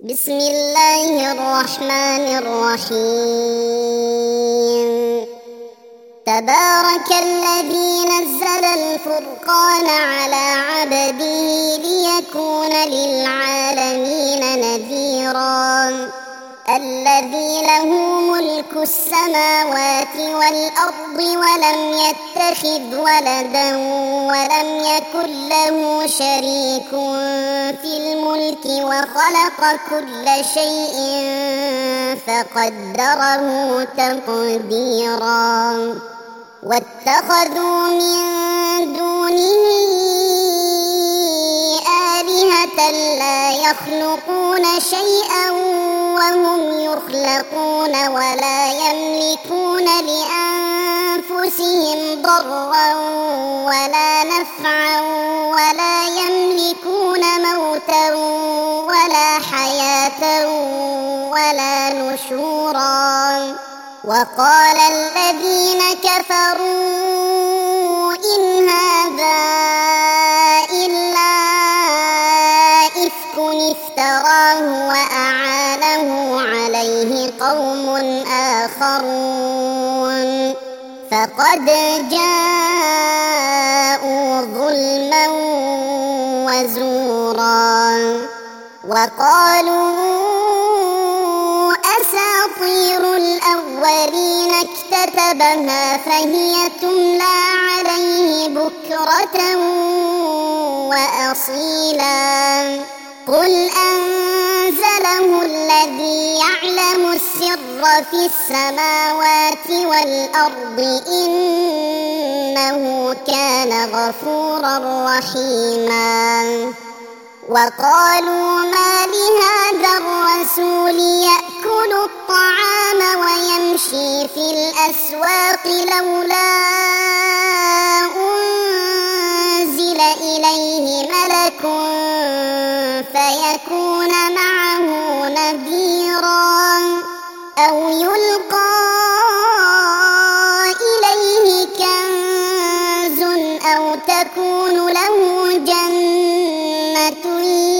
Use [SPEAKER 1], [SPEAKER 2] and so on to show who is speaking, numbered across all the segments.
[SPEAKER 1] بسم الله الرحمن الرحيم. تبارك الذي نزل الفرقان على عبده ليكون للعالمين نذيرا. الذي له ملك السماوات والأرض ولم يتخذ ولدا ولم يكن له شريك في الملك وخلق كل شيء فقدره تقديرا. واتخذوا من دونه آلهة لا يخلقون شيئا وهم يخلقون ولا يملكون لأنفسهم ضرا ولا نفعا ولا يملكون موتا ولا حياة ولا نشورا. وقال الذين كفروا إن هذا إلا إفك افتراه وأعانه عليه قوم آخرون فقد جاءوا ظلما وزورا. وقالوا أساطير الأولين اكتتبها فهي تملى عليه بكرة وأصيلا. قل أنزله الذي يعلم السر في السماوات والأرض إنه كان غفورا رحيما. وقالوا ما لهذا الرسول يأكل الطعام ويمشي في الأسواق لولا أنزل إليه ملك فيكون معه نذيرا أو يلقى إليه كنز أو تكون له جنة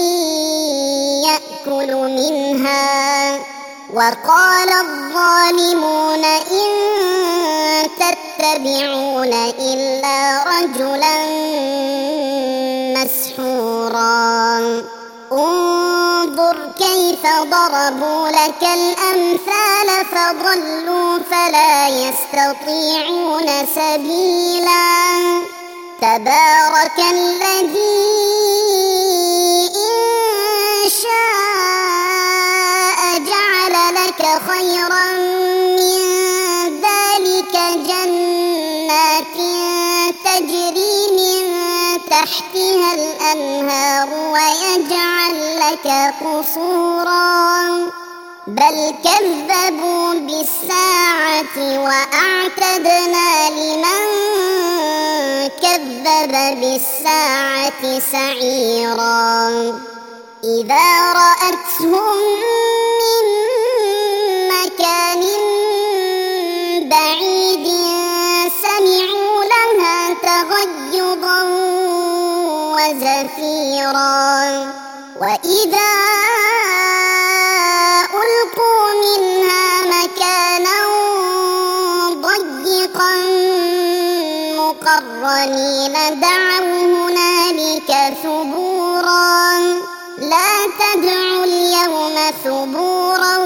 [SPEAKER 1] يأكل منها. وقال الظالمون إن تتبعون إلا رجلا مسحورا. انظر كيف ضربوا لك الأمثال فضلوا فلا يستطيعون سبيلا. تبارك الذي إن شاء جعل لك خيرا من ذلك جنات تجري من تحتها الأنهار ويجعل لك قصورا بل كذبوا بالساعة وأعتدنا لمن كذب بالساعة سعيرا. إذا رأتهم من مكان بعيد سمعوا لها تغيظا وزفيرا. وإذا ألقوا منها مكانا ضيقا مقرنين دعوا هنالك ثبورا لا تدعوا اليوم ثبورا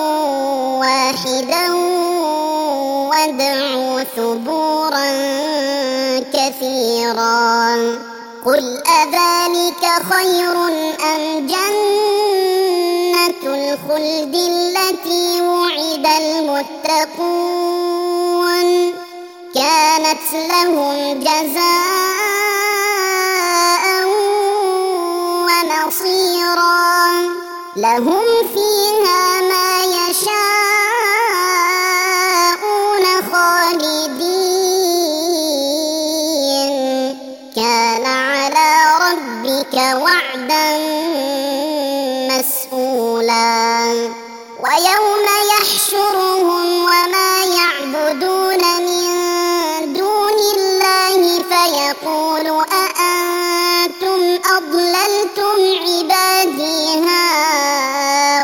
[SPEAKER 1] واحدا وادعوا ثبورا كثيرا. قل أذلك خير أم جنة الخلد التي وعد المتقون كانت لهم جزاء ونصيرا. لهم فيها ما يشاءون خالدين كان على ربك وعدا مسئولا. ويوم يحشرهم وما يعبدون من دون الله فيقول أأنتم أضللتم عبادي هؤلاء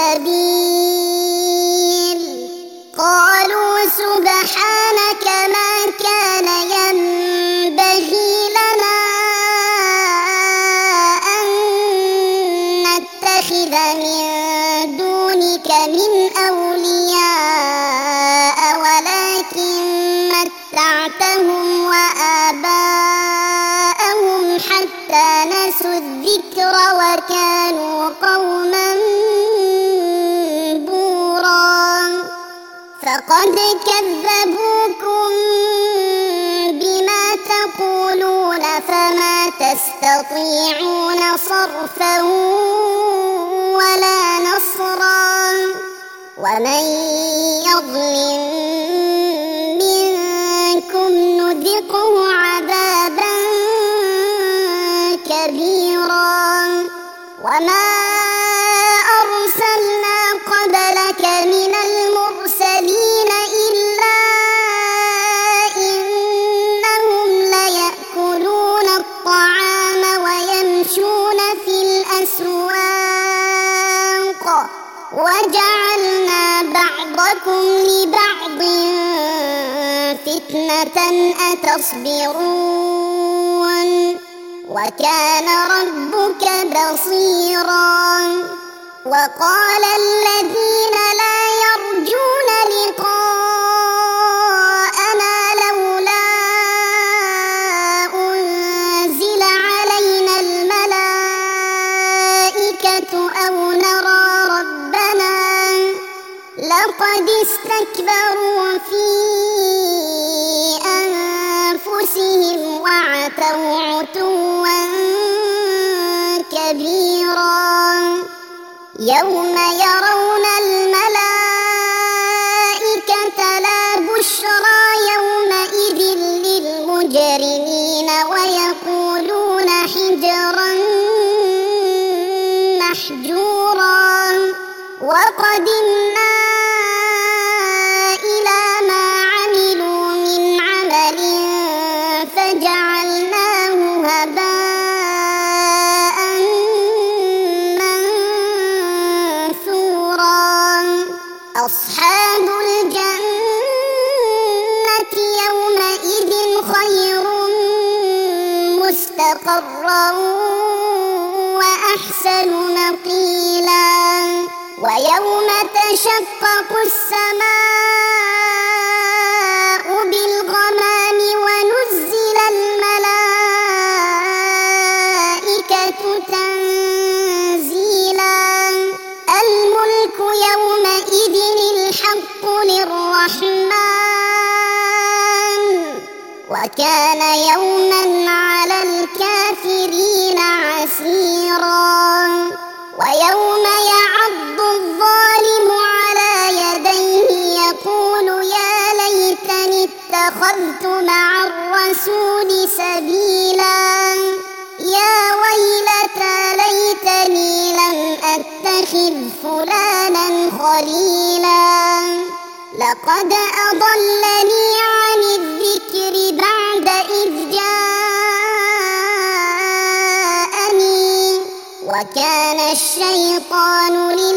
[SPEAKER 1] السبيل قالوا سبحانك ما كان ينبغي لنا أن نتخذ من دونك من أولياء ولكن متعتهم وآباءهم حتى نسوا الذكر وكانوا قوما بورا فقد كذبوكم بما تقولون فما تستطيعون صرفا ولا نصرا ومن يظلم منكم نذقه عذابا كبيرا وما أرسلنا قبلك من المرسلين إلا إنهم ليأكلون الطعام ويمشون في الأسواق وجعلنا بعضكم لبعض فتنة أتصبرون وكان ربك بصيرا وقال الذين لا يرجون لقاءنا لولا أنزل علينا الملائكة أو نرى ربنا لقد استكبروا في أنفسهم وعتوا عتوا كبيرا يوم يرون الملائكة لا بشرى يومئذ للمجرمين ويقولون حجرا محجورا وقدمنا إلى ما عملوا من عمل فجعلناه هباء منثورا أصحاب الجنة يومئذ خير مستقرا وأحسن مقيلا ويوم تشقق السماء بالغمام ونزل الملائكة تنزيلا الملك يومئذ الحق للرحمن وكان يوما على الكافرين عسيرا ويوم يعض الظالم على يديه يقول يا ليتني اتخذت مع الرسول سبيلا يا ويلتى ليتني لم أتخذ فلانا خليلا لقد أضلني عن الذكر بعد إذ جاءني وكان الشيطان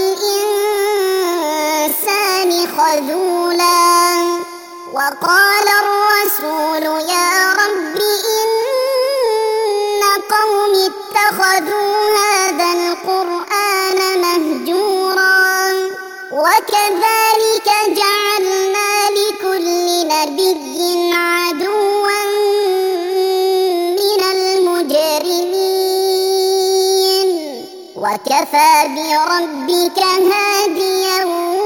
[SPEAKER 1] للإنسان خذولا وقال الرسول يا رب إن قوم اتخذوا هذا القرآن مهجورا وكذلك جعلنا لكل نبي عدوا من المجرمين وكفى بربك هاديا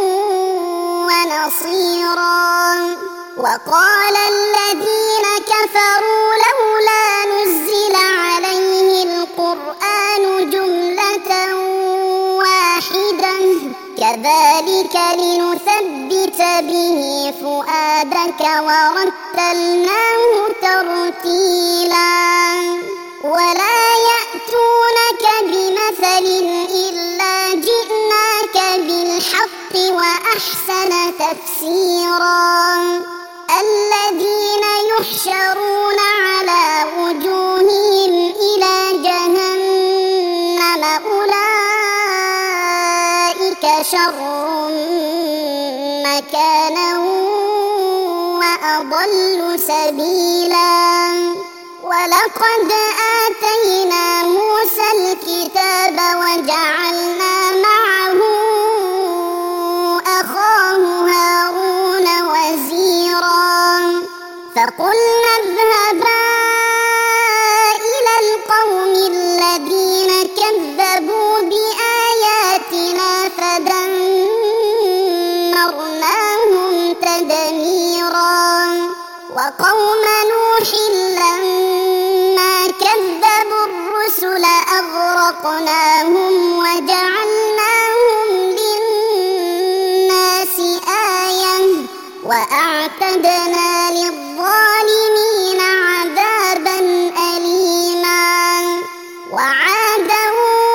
[SPEAKER 1] ونصيرا وقال الذين كفروا لولا نزل عليه القرآن جملة واحدة كذلك لنثبت به فؤادك ورتلناه ترتيلا ولا يأتونك بمثل إلا جئناك بالحق وأحسن تفسيرا الذين يحشرون على وجوههم إلى جهنم أولئك شر مكانا وأضل سبيلا ولقد آتينا موسى الكتاب وجعلنا معه أخاه هارون وزيرا فقلنا اذهبا إلى القوم الذين كذبوا بآياتنا فدمرناهم تدميرا وقوم نوح لما كذبوا الرسل أغرقناهم وجعلناهم للناس آية وأعتدنا للظالمين عذابا أليما وعادا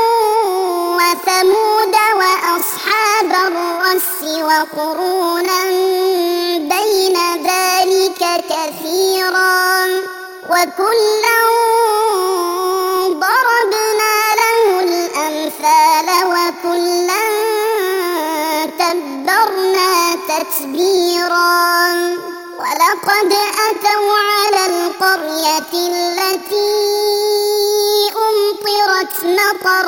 [SPEAKER 1] وثمود وأصحاب الرس وقرونا بين ذلك كثيرا وكلا ضربنا له الأمثال وكلا تبرنا تتبيرا ولقد أتوا على القرية التي أمطرت مطر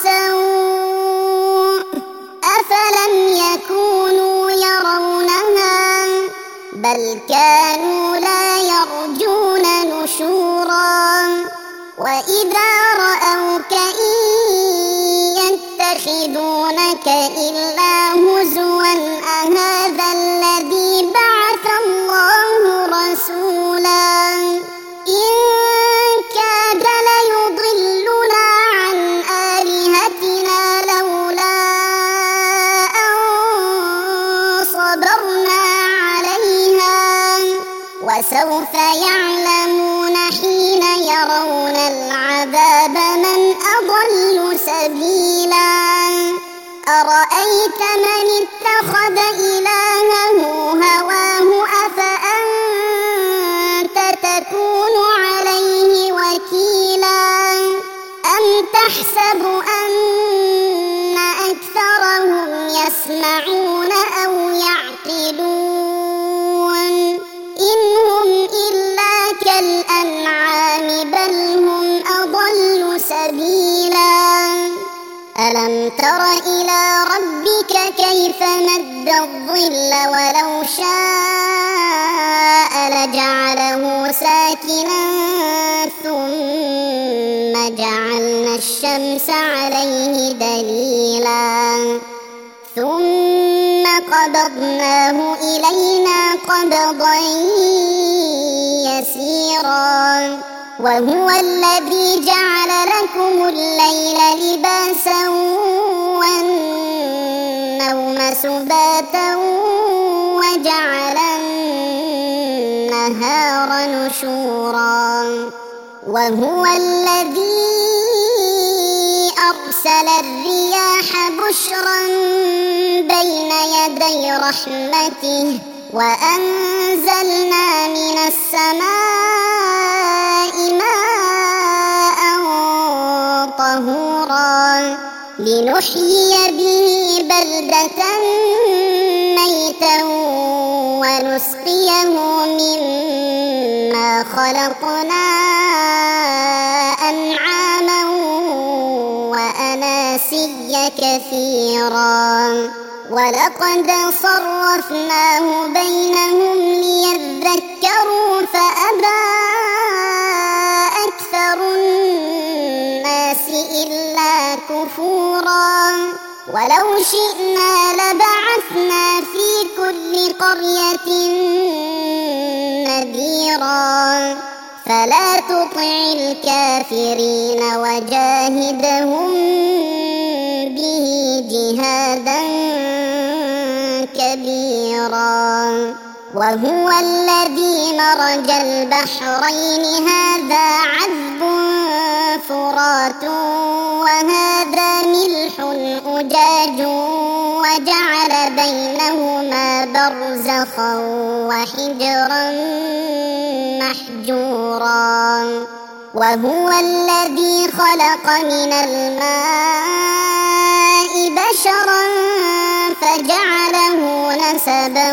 [SPEAKER 1] السوء أفلم يكونوا يرونها بل كانوا لا يرجون نشورا وإذا رأوك إن يتخذونك إلا هزوا أهذا الذي بعث الله رسولا إن كاد ليضلنا عن آلهتنا لولا أن صبرنا عليها وسوف يعلمون حين يرون العذاب من أضل سبيلا أرأيت من اتخذ إلهه هواه أفأنت تكون عليه وكيلا أم تحسب أن أكثرهم يسمعون أو يعقلون إن هم إلا كالأنعام بل هم أضل سبيلا ألم تر إلى ربك كيف مد الظل ولو شاء لجعله ساكنا ثم جعلنا الشمس عليه دليلا ثم قبضناه إلينا قبضا يسيرا وهو الذي جعل لكم الليل لباسا والنوم سباتا وجعل النهار نشورا وهو الذي أرسل الرياح بشرا بين يدي رحمته وأنزلنا من السماء ماء طهورا لنحيي به بلدة ميتا ونسقيه مما خلقنا أنعاما وأناسيا كثيرا ولقد صرفناه بينهم ليذكروا فأبى أكثر الناس إلا كفورا ولو شئنا لبعثنا في كل قرية نذيرا فلا تطع الكافرين وجاهدهم به جهادا كبيرا وهو الذي مرج البحرين هذا عذب فرات وهذا ملح أجاج وجعل بينهما برزخا وحجرا محجورا وهو الذي خلق من الماء بشرا فجعله نسبا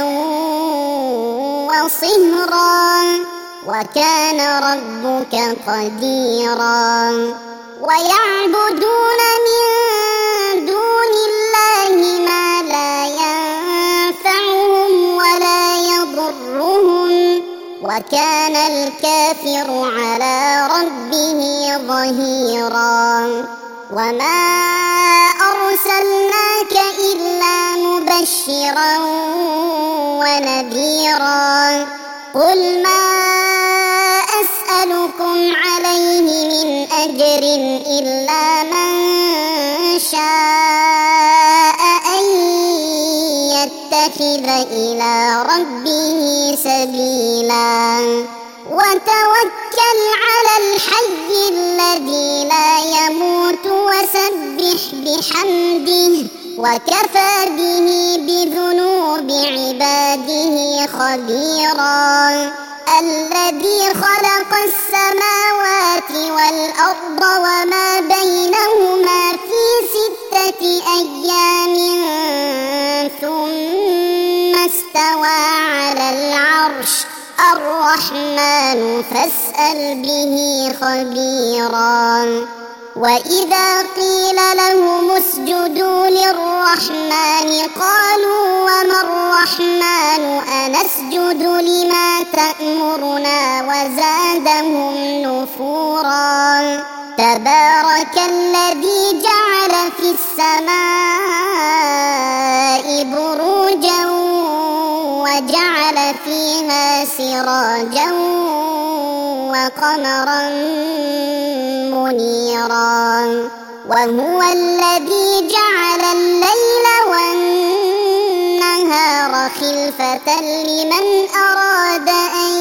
[SPEAKER 1] وصهرا وكان ربك قديرا ويعبدون من دون الله ما لا ينفعهم ولا يضرهم وكان الكافر على ربه ظهيرا وما أرسلناك إلا مبشرا ونذيرا قل ما أسألكم عليه من أجر إلا من شاء أن يتخذ إلى ربه سبيلا وتوكل على الحي الذي لا يموت وسبح بحمده وكفى به بذنوب عباده خبيرا الذي خلق السماوات والأرض وما بينهما في 6 أيام ثم استوى على العرش الرحمن فاسأل به خبيرا وإذا قيل لهم اسجدوا للرحمن قالوا وما الرحمن أنسجد لما تأمرنا وزادهم نفورا تبارك الذي جعل في السماء بروجا وجعل فيها سراجا وقمرا منيرا وهو الذي جعل الليل والنهار خلفة لمن أراد أن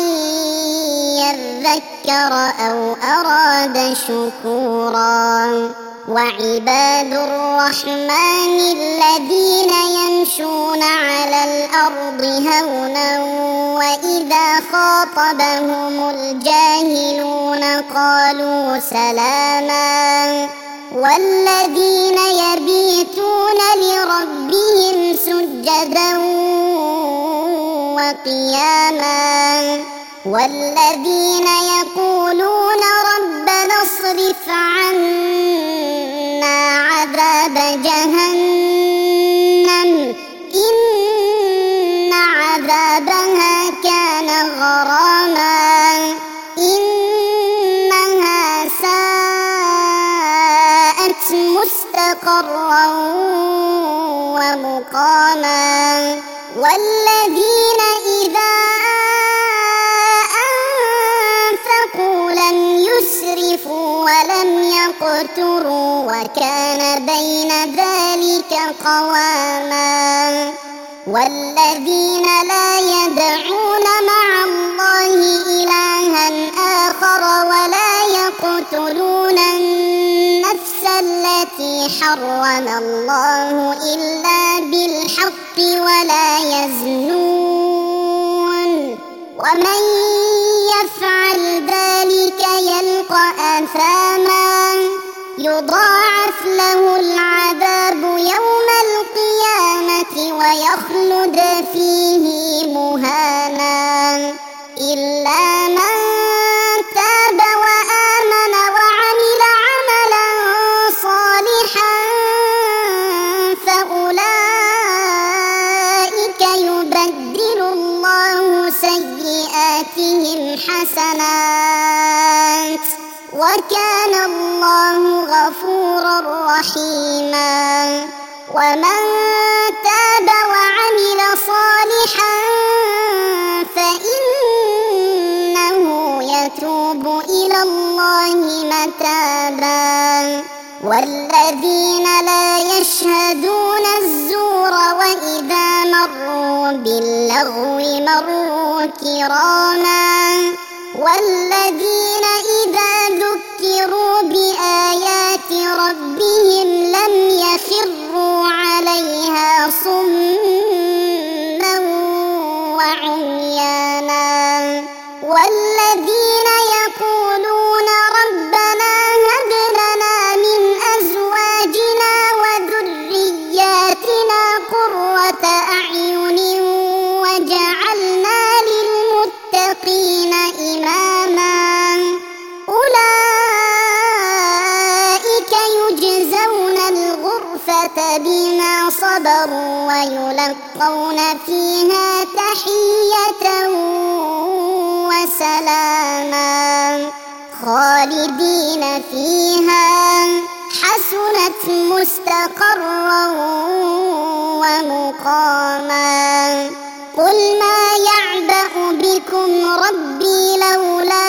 [SPEAKER 1] يذكر أو أراد شكورا وعباد الرحمن الذين يمشون على الأرض هونا وإذا خاطبهم الجاهلون قالوا سلاما والذين يبيتون لربهم سجدا وقياما والذين يقولون ربنا اصرف عنا عذاب جهنم إن عذابها كان غراما إنها ساءت مستقرا ومقاما والذين إذا أنفقوا لم يسرفوا ولم يقتروا وكان بين ذلك قواما والذين لا يدعون مع الله إلها آخر ولا يقتلون النفس التي حرم الله إلا بالحق ولا يزنون ومن يفعل ذلك يلقى أثاما يضاعف له العذاب يوم القيامة ويخلد فيه مهانا إلا من تاب وآمن وعمل عملا صالحا فأولئك يبدل الله سيئاتهم حسنات وكان الله غفورا رحيما ومن تاب وعمل صالحا فإنه يتوب إلى الله متابا والذين لا يشهدون الزور وإذا مروا باللغو مروا كراما والذين إذا ذكروا بآيات ربهم لم يخروا عليها صما وعميانا والذين يقولون ربنا هب لنا من أزواجنا وذرياتنا صبروا ويلقون فيها تحية وسلاما خالدين فيها حسنت مستقرا ومقاما قل ما يعبأ بكم ربي لولا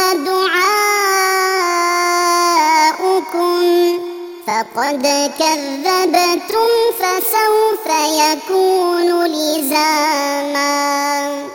[SPEAKER 1] دعاؤكم فقد كذبتم فسوف يكون لزاما.